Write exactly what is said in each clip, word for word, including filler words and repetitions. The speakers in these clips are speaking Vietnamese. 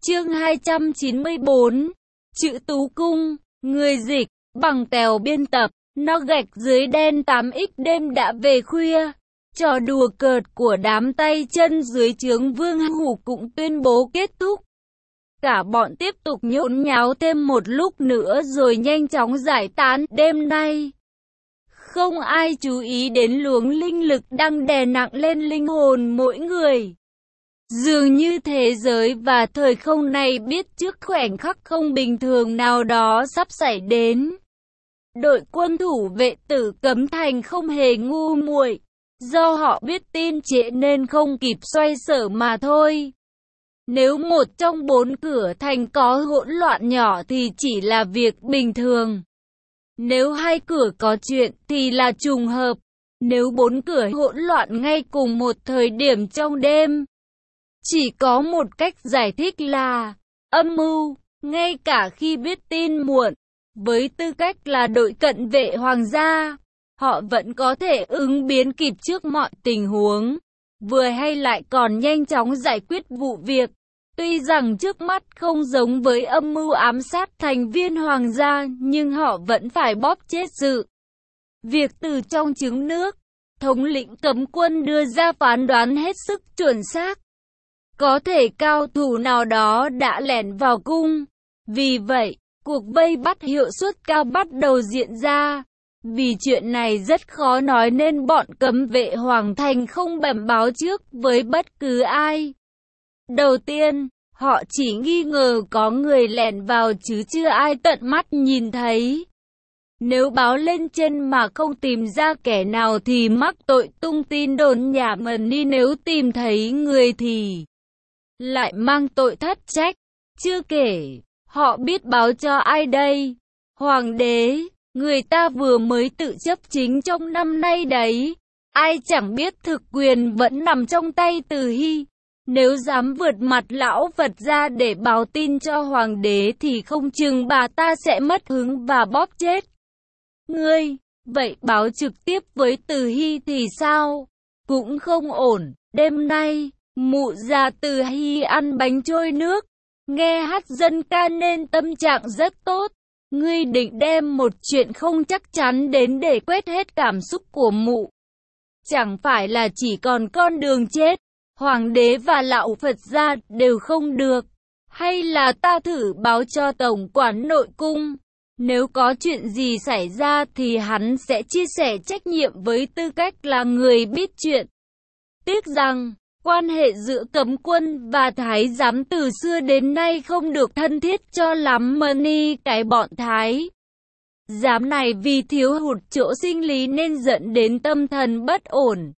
Chương hai trăm chín mươi bốn, Chữ Tú Cung, người dịch, bằng Tèo biên tập, nó gạch dưới đen tám x đêm đã về khuya. Trò đùa cợt của đám tay chân dưới trướng Vương Hủ cũng tuyên bố kết thúc. Cả bọn tiếp tục nhốn nháo thêm một lúc nữa rồi nhanh chóng giải tán. Đêm nay, không ai chú ý đến luồng linh lực đang đè nặng lên linh hồn mỗi người. Dường như thế giới và thời không này biết trước khoảnh khắc không bình thường nào đó sắp xảy đến. Đội quân thủ vệ Tử Cấm Thành không hề ngu muội, do họ biết tin trễ nên không kịp xoay sở mà thôi. Nếu một trong bốn cửa thành có hỗn loạn nhỏ thì chỉ là việc bình thường. Nếu hai cửa có chuyện thì là trùng hợp. Nếu bốn cửa hỗn loạn ngay cùng một thời điểm trong đêm, chỉ có một cách giải thích là âm mưu. Ngay cả khi biết tin muộn, với tư cách là đội cận vệ hoàng gia, họ vẫn có thể ứng biến kịp trước mọi tình huống, vừa hay lại còn nhanh chóng giải quyết vụ việc. Tuy rằng trước mắt không giống với âm mưu ám sát thành viên hoàng gia, nhưng họ vẫn phải bóp chết sự việc từ trong trứng nước. Thống lĩnh cấm quân đưa ra phán đoán hết sức chuẩn xác. Có thể cao thủ nào đó đã lẻn vào cung. Vì vậy, cuộc vây bắt hiệu suất cao bắt đầu diễn ra. Vì chuyện này rất khó nói nên bọn cấm vệ hoàng thành không bẩm báo trước với bất cứ ai. Đầu tiên, họ chỉ nghi ngờ có người lẻn vào chứ chưa ai tận mắt nhìn thấy. Nếu báo lên trên mà không tìm ra kẻ nào thì mắc tội tung tin đồn nhảm ẩn đi, nếu tìm thấy người thì lại mang tội thất trách. Chưa kể, họ biết báo cho ai đây? Hoàng đế, người ta vừa mới tự chấp chính trong năm nay đấy. Ai chẳng biết thực quyền vẫn nằm trong tay Từ Hy. Nếu dám vượt mặt lão Phật ra để báo tin cho hoàng đế thì không chừng bà ta sẽ mất hứng và bóp chết ngươi. Vậy báo trực tiếp với Từ Hy thì sao? Cũng không ổn. Đêm nay, mụ già Từ Hy ăn bánh trôi nước, nghe hát dân ca nên tâm trạng rất tốt. Ngươi định đem một chuyện không chắc chắn đến để quét hết cảm xúc của mụ. Chẳng phải là chỉ còn con đường chết, hoàng đế và lão Phật gia đều không được. Hay là ta thử báo cho tổng quản nội cung. Nếu có chuyện gì xảy ra thì hắn sẽ chia sẻ trách nhiệm với tư cách là người biết chuyện. Tiếc rằng, quan hệ giữa cấm quân và thái giám từ xưa đến nay không được thân thiết cho lắm. Mani cái bọn thái giám này vì thiếu hụt chỗ sinh lý nên dẫn đến tâm thần bất ổn,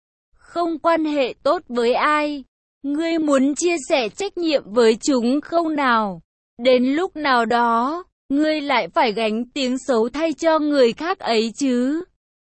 không quan hệ tốt với ai. Ngươi muốn chia sẻ trách nhiệm với chúng không nào? Đến lúc nào đó, ngươi lại phải gánh tiếng xấu thay cho người khác ấy chứ.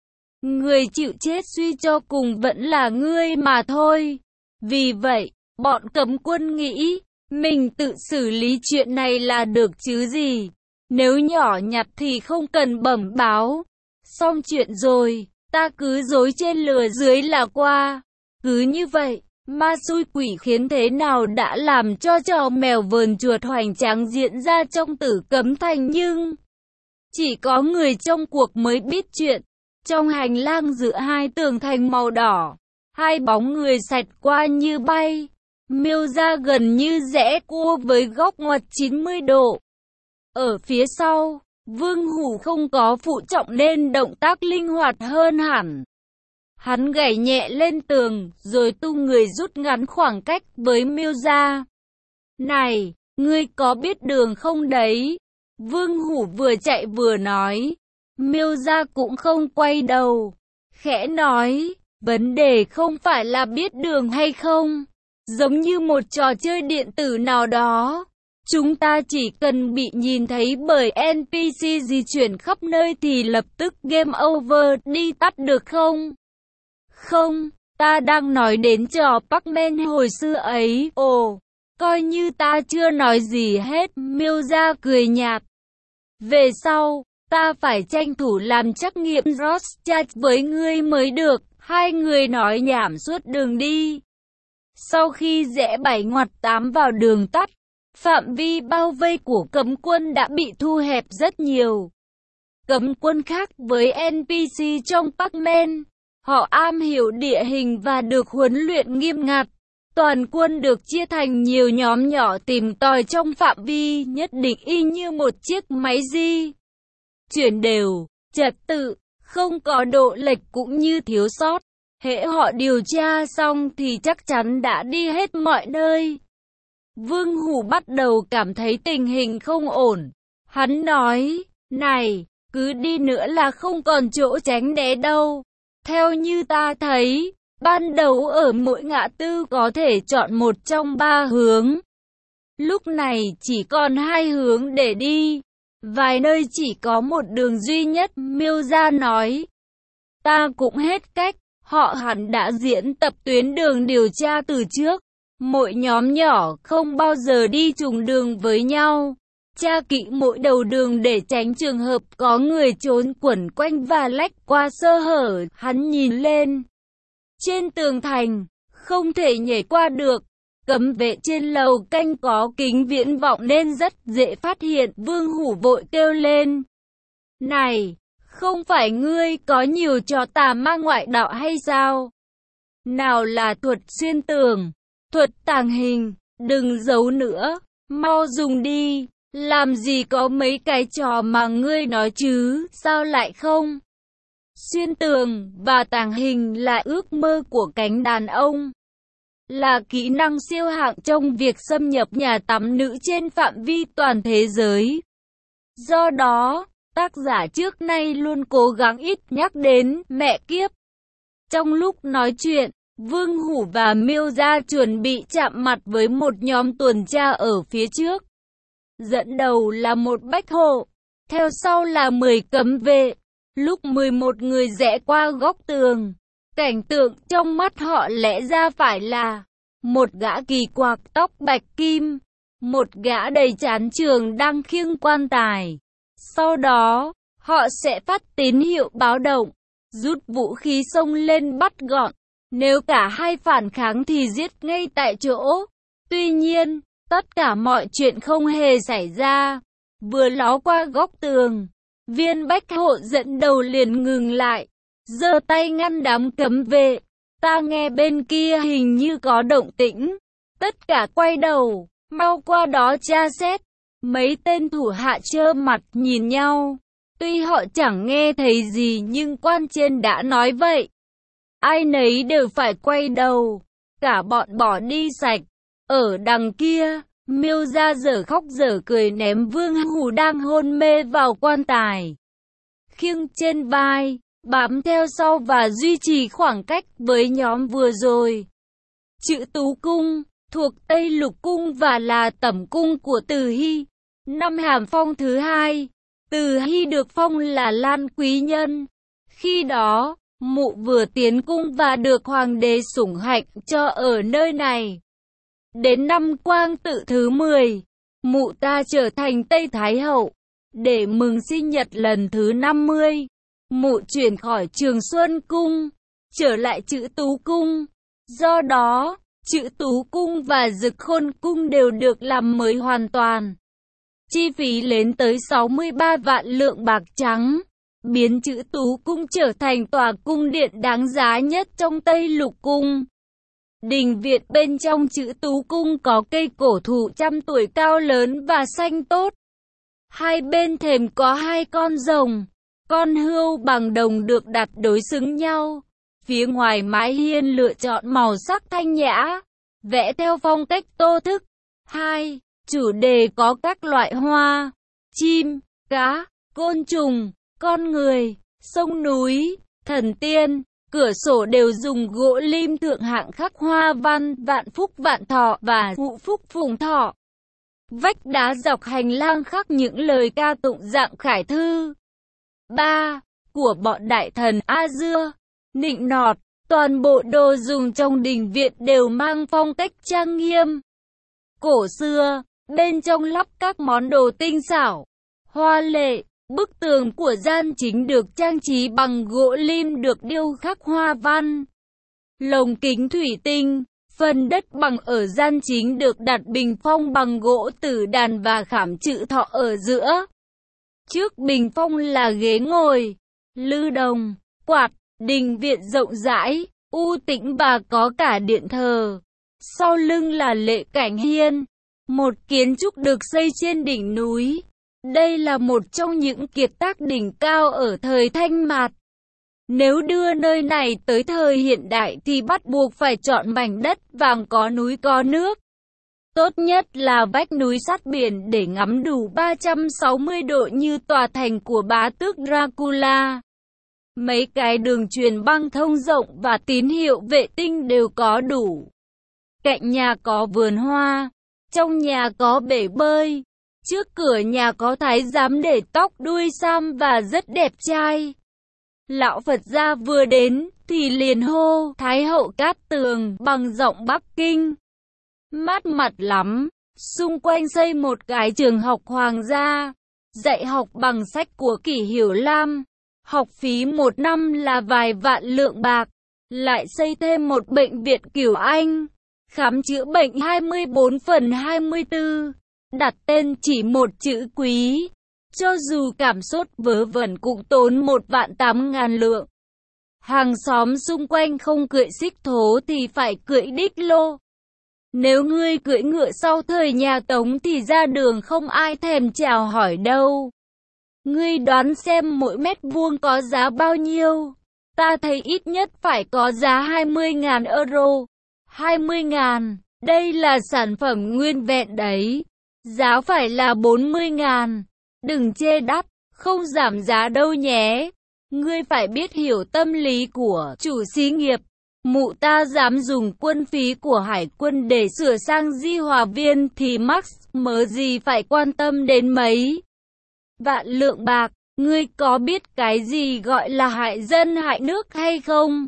Người chịu chết suy cho cùng vẫn là ngươi mà thôi. Vì vậy, bọn cấm quân nghĩ, mình tự xử lý chuyện này là được chứ gì. Nếu nhỏ nhặt thì không cần bẩm báo. Xong chuyện rồi, ta cứ dối trên lừa dưới là qua. Cứ như vậy, ma xui quỷ khiến thế nào đã làm cho trò mèo vờn chuột hoành tráng diễn ra trong Tử Cấm Thành, nhưng chỉ có người trong cuộc mới biết chuyện. Trong hành lang giữa hai tường thành màu đỏ, hai bóng người xẹt qua như bay, miêu ra gần như rẽ cua với góc ngoặt chín mươi độ. Ở phía sau, Vương Hủ không có phụ trọng nên động tác linh hoạt hơn hẳn. Hắn gảy nhẹ lên tường, rồi tung người rút ngắn khoảng cách với miêu gia. Này, ngươi có biết đường không đấy? Vương Hủ vừa chạy vừa nói. Miêu gia cũng không quay đầu, khẽ nói, vấn đề không phải là biết đường hay không. Giống như một trò chơi điện tử nào đó, chúng ta chỉ cần bị nhìn thấy bởi en pê xê di chuyển khắp nơi thì lập tức game over, đi tắt được không? Không, ta đang nói đến trò Pac-Man hồi xưa ấy. Ồ, coi như ta chưa nói gì hết. Miêu gia cười nhạt. Về sau, ta phải tranh thủ làm trắc nghiệm Rorschach với ngươi mới được. Hai người nói nhảm suốt đường đi. Sau khi rẽ bảy ngoặt tám vào đường tắt, Phạm vi bao vây của cấm quân đã bị thu hẹp rất nhiều. Cấm quân khác với en pê xê trong Pac-Man, họ am hiểu địa hình và được huấn luyện nghiêm ngặt. Toàn quân được chia thành nhiều nhóm nhỏ tìm tòi trong phạm vi nhất định y như một chiếc máy di chuyển đều, trật tự, không có độ lệch cũng như thiếu sót. Hễ họ điều tra xong thì chắc chắn đã đi hết mọi nơi. Vương Hủ bắt đầu cảm thấy tình hình không ổn. Hắn nói, này, cứ đi nữa là không còn chỗ tránh né đâu. Theo như ta thấy, ban đầu ở mỗi ngã tư có thể chọn một trong ba hướng. Lúc này chỉ còn hai hướng để đi. Vài nơi chỉ có một đường duy nhất, Miêu Gia nói. Ta cũng hết cách, họ hẳn đã diễn tập tuyến đường điều tra từ trước. Mỗi nhóm nhỏ không bao giờ đi trùng đường với nhau. Tra kỹ mỗi đầu đường để tránh trường hợp có người trốn quẩn quanh và lách qua sơ hở. Hắn nhìn lên trên tường thành, không thể nhảy qua được. Cấm vệ trên lầu canh có kính viễn vọng nên rất dễ phát hiện. Vương Hủ vội kêu lên. Này, không phải ngươi có nhiều trò tà ma ngoại đạo hay sao? Nào là thuật xuyên tường, thuật tàng hình, đừng giấu nữa, mau dùng đi. Làm gì có mấy cái trò mà ngươi nói chứ, sao lại không? Xuyên tường và tàng hình là ước mơ của cánh đàn ông. Là kỹ năng siêu hạng trong việc xâm nhập nhà tắm nữ trên phạm vi toàn thế giới. Do đó, tác giả trước nay luôn cố gắng ít nhắc đến mẹ kiếp. Trong lúc nói chuyện, Vương Hủ và Miêu Gia chuẩn bị chạm mặt với một nhóm tuần tra ở phía trước. Dẫn đầu là một bách hộ, theo sau là mười cấm vệ. Lúc mười một người rẽ qua góc tường, cảnh tượng trong mắt họ lẽ ra phải là một gã kỳ quặc tóc bạch kim, một gã đầy chán trường đang khiêng quan tài. Sau đó, họ sẽ phát tín hiệu báo động, rút vũ khí xông lên bắt gọn. Nếu cả hai phản kháng thì giết ngay tại chỗ. Tuy nhiên, tất cả mọi chuyện không hề xảy ra. Vừa ló qua góc tường, viên bách hộ dẫn đầu liền ngừng lại, giơ tay ngăn đám cấm vệ. Ta nghe bên kia hình như có động tĩnh. Tất cả quay đầu, mau qua đó tra xét. Mấy tên thủ hạ trơ mặt nhìn nhau. Tuy họ chẳng nghe thấy gì nhưng quan trên đã nói vậy. Ai nấy đều phải quay đầu. Cả bọn bỏ đi sạch. Ở đằng kia, Miêu Gia dở khóc dở cười ném Vương Hủ đang hôn mê vào quan tài. Khiêng trên vai, bám theo sau và duy trì khoảng cách với nhóm vừa rồi. Chữ Tú Cung, thuộc Tây Lục Cung và là tẩm cung của Từ Hy. Năm Hàm Phong thứ hai, Từ Hy được phong là Lan Quý Nhân. Khi đó, mụ vừa tiến cung và được hoàng đế sủng hạnh cho ở nơi này. Đến năm Quang Tự thứ mười, mụ ta trở thành Tây Thái Hậu. Để mừng sinh nhật lần thứ năm mươi, mụ chuyển khỏi Trường Xuân Cung, trở lại Chữ Tú Cung. Do đó, Chữ Tú Cung và Dực Khôn Cung đều được làm mới hoàn toàn. Chi phí lên tới sáu mươi ba vạn lượng bạc trắng, biến Chữ Tú Cung trở thành tòa cung điện đáng giá nhất trong Tây Lục Cung. Đình viện bên trong Chữ Tú Cung có cây cổ thụ trăm tuổi cao lớn và xanh tốt. Hai bên thềm có hai con rồng, con hươu bằng đồng được đặt đối xứng nhau. Phía ngoài mái hiên lựa chọn màu sắc thanh nhã, vẽ theo phong cách Tô thức. Hai. Chủ đề có các loại hoa, chim, cá, côn trùng, con người, sông núi, thần tiên. Cửa sổ đều dùng gỗ lim thượng hạng khắc hoa văn vạn phúc vạn thọ và ngũ phúc phùng thọ. Vách đá dọc hành lang khắc những lời ca tụng dạng khải thư. ba. Của bọn đại thần A Dưa, nịnh nọt. Toàn bộ đồ dùng trong đình viện đều mang phong cách trang nghiêm, cổ xưa, bên trong lắp các món đồ tinh xảo, hoa lệ. Bức tường của gian chính được trang trí bằng gỗ lim được điêu khắc hoa văn. Lồng kính thủy tinh, Phần đất bằng ở gian chính được đặt bình phong bằng gỗ tử đàn và khảm chữ thọ ở giữa. Trước bình phong là ghế ngồi, lư đồng, quạt, đình viện rộng rãi, u tĩnh và có cả điện thờ. Sau lưng là lệ cảnh hiên, một kiến trúc được xây trên đỉnh núi. Đây là một trong những kiệt tác đỉnh cao ở thời Thanh Mạt. Nếu đưa nơi này tới thời hiện đại thì bắt buộc phải chọn mảnh đất vàng có núi có nước. Tốt nhất là vách núi sát biển để ngắm đủ ba trăm sáu mươi độ như tòa thành của bá tước Dracula. Mấy cái đường truyền băng thông rộng và tín hiệu vệ tinh đều có đủ. Cạnh nhà có vườn hoa, trong nhà có bể bơi, trước cửa nhà có thái giám để tóc đuôi sam và rất đẹp trai. Lão Phật gia vừa đến thì liền hô Thái hậu Cát Tường bằng giọng Bắc Kinh. Mát mặt lắm, xung quanh xây một cái trường học hoàng gia, dạy học bằng sách của Kỷ Hiểu Lam. Học phí một năm là vài vạn lượng bạc, lại xây thêm một bệnh viện Cửu Anh, khám chữa bệnh hai mươi bốn phần hai mươi tư, đặt tên chỉ một chữ Quý. Cho dù cảm sốt vớ vẩn cũng tốn một vạn tám ngàn lượng. Hàng xóm xung quanh không cưỡi xích thố thì phải cưỡi đích lô. Nếu ngươi cưỡi ngựa sau thời nhà Tống thì ra đường không ai thèm chào hỏi đâu. Ngươi đoán xem mỗi mét vuông có giá bao nhiêu? Ta thấy ít nhất phải có giá hai mươi ngàn euro. hai mươi ngàn, đây là sản phẩm nguyên vẹn đấy. Giá phải là bốn mươi ngàn. Đừng chê đắt, không giảm giá đâu nhé. Ngươi phải biết hiểu tâm lý của chủ xí nghiệp. Mụ ta dám dùng quân phí của hải quân để sửa sang di hòa viên thì Max mớ gì phải quan tâm đến mấy vạn lượng bạc. Ngươi có biết cái gì gọi là hại dân hại nước hay không?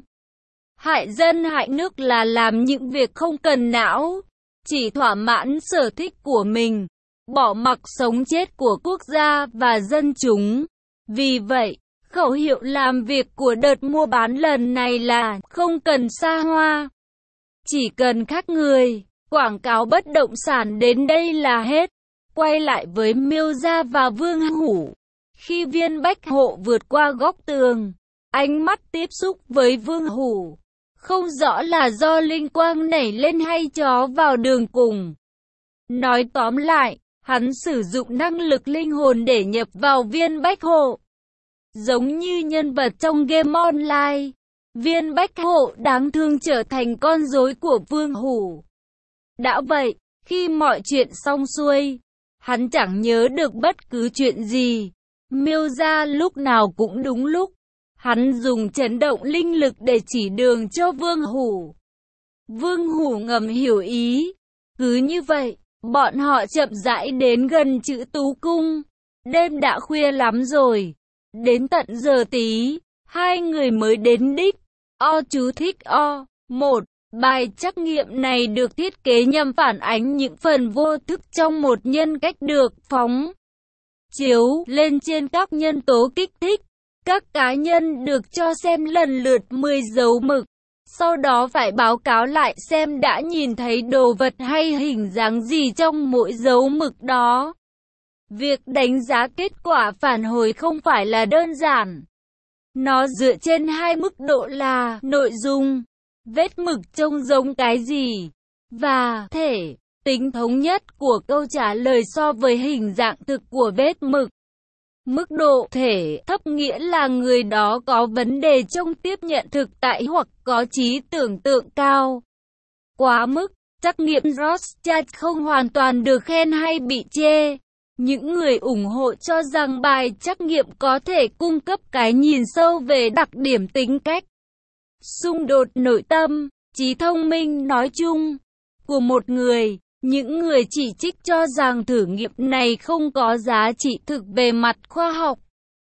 Hại dân hại nước là làm những việc không cần não, chỉ thỏa mãn sở thích của mình, bỏ mặc sống chết của quốc gia và dân chúng. Vì vậy, khẩu hiệu làm việc của đợt mua bán lần này là không cần xa hoa, chỉ cần khác người. Quảng cáo bất động sản đến đây là hết. Quay lại với Miêu Gia và Vương Hủ. Khi Viên Bách Hộ vượt qua góc tường, ánh mắt tiếp xúc với Vương Hủ. Không rõ là do linh quang nảy lên hay chó vào đường cùng. Nói tóm lại, hắn sử dụng năng lực linh hồn để nhập vào Viên Bách Hộ. Giống như nhân vật trong game online, Viên Bách Hộ đáng thương trở thành con rối của Vương Hủ. Đã vậy, khi mọi chuyện xong xuôi, hắn chẳng nhớ được bất cứ chuyện gì. Miêu Gia lúc nào cũng đúng lúc. Hắn dùng chấn động linh lực để chỉ đường cho Vương Hủ. Vương Hủ ngầm hiểu ý. Cứ như vậy, bọn họ chậm rãi đến gần Chữ Tú Cung. Đêm đã khuya lắm rồi. Đến tận giờ tí, hai người mới đến đích. O chú thích O. một. Bài trắc nghiệm này được thiết kế nhằm phản ánh những phần vô thức trong một nhân cách được phóng chiếu lên trên các nhân tố kích thích. Các cá nhân được cho xem lần lượt mười dấu mực, sau đó phải báo cáo lại xem đã nhìn thấy đồ vật hay hình dáng gì trong mỗi dấu mực đó. Việc đánh giá kết quả phản hồi không phải là đơn giản. Nó dựa trên hai mức độ là nội dung, vết mực trông giống cái gì, và thể, tính thống nhất của câu trả lời so với hình dạng thực của vết mực. Mức độ thể thấp nghĩa là người đó có vấn đề trong tiếp nhận thực tại hoặc có trí tưởng tượng cao. Quá mức, trắc nghiệm Rothschild không hoàn toàn được khen hay bị chê. Những người ủng hộ cho rằng bài trắc nghiệm có thể cung cấp cái nhìn sâu về đặc điểm tính cách, xung đột nội tâm, trí thông minh nói chung của một người. Những người chỉ trích cho rằng thử nghiệm này không có giá trị thực về mặt khoa học.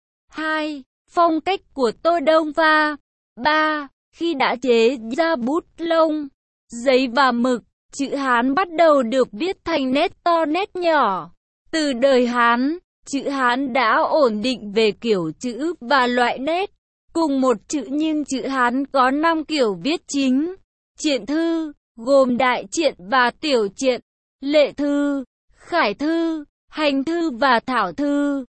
hai. Phong cách của Tô Đông Pha. ba. Khi đã chế ra bút lông, giấy và mực, chữ Hán bắt đầu được viết thành nét to nét nhỏ. Từ đời Hán, chữ Hán đã ổn định về kiểu chữ và loại nét. Cùng một chữ nhưng chữ Hán có năm kiểu viết chính. Triển thư, gồm đại truyện và tiểu truyện, lệ thư, khải thư, hành thư và thảo thư.